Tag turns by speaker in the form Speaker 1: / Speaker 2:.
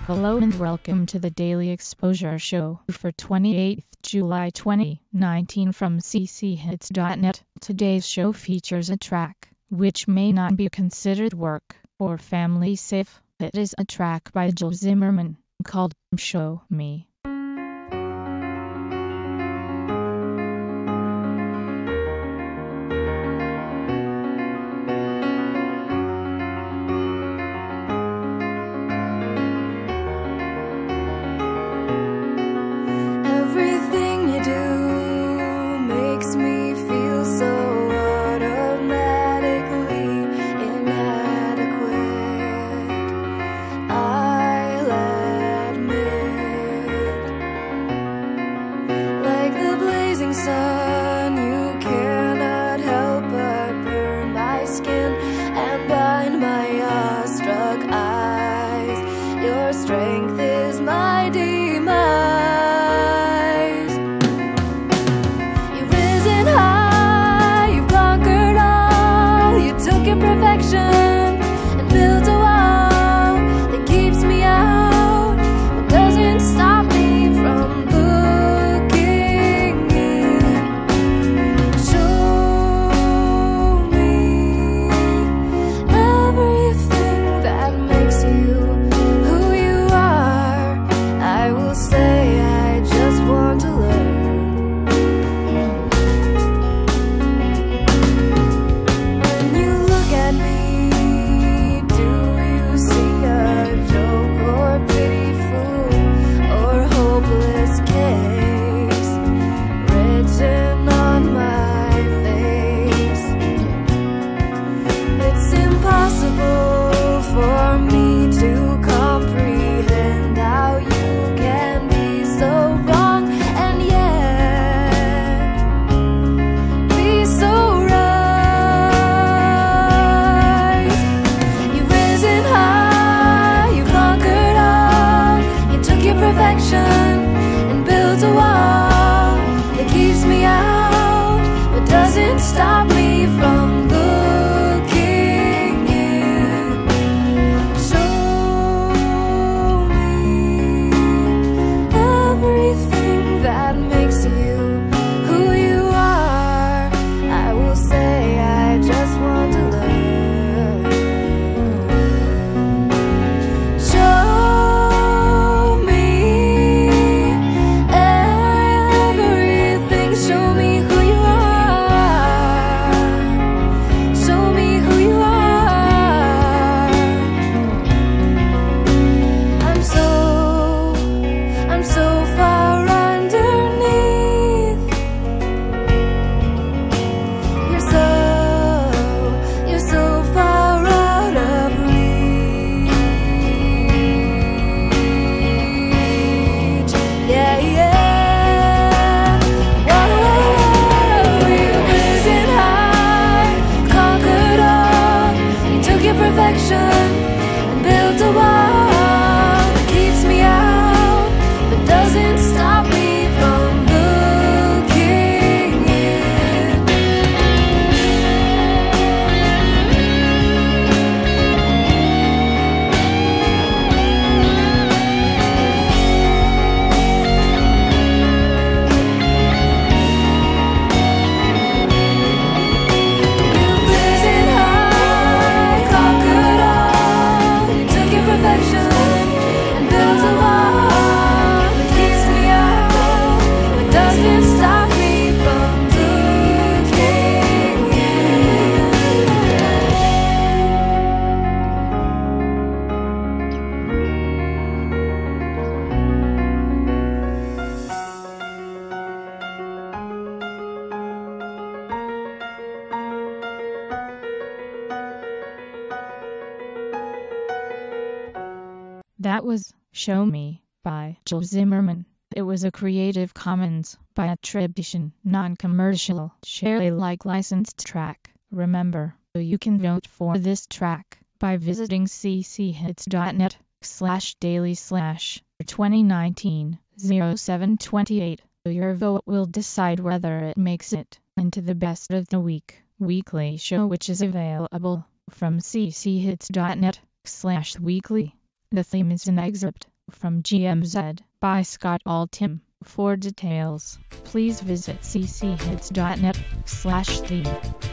Speaker 1: Hello and welcome to the Daily Exposure Show for 28th July 2019 from cchits.net. Today's show features a track which may not be considered work or family safe. It is a track by Joe Zimmerman called Show Me.
Speaker 2: Everything you do makes me feel so automatically inadequate. I'll admit, like the blazing sun, you cannot help but burn my skin and blind my awestruck eyes. Your strength is my demise. Perfection and built a wall that keeps me out but doesn't stop me from looking in. Show me everything that makes you who you are. I will say I just want to learn. For me to comprehend how you can be so wrong and yet be so right. You've risen high, you conquered all, you took your perfection and built a wall that keeps me out but doesn't stop me from and built a wall that keeps me out but doesn't stop me from looking in. You've risen high, conquered all, you took your perfection and built a wall that keeps me out but doesn't stop me from looking
Speaker 1: That was Show Me by Joe Zimmerman. It was a Creative Commons by attribution, non-commercial, share Alike licensed track. Remember, you can vote for this track by visiting cchits.net/daily/2019-0728. Your vote will decide whether it makes it into the Best of the Week weekly show, which is available from cchits.net/weekly. The theme is an excerpt from GMZ by Scott Altham. For details, please visit cchits.net/theme.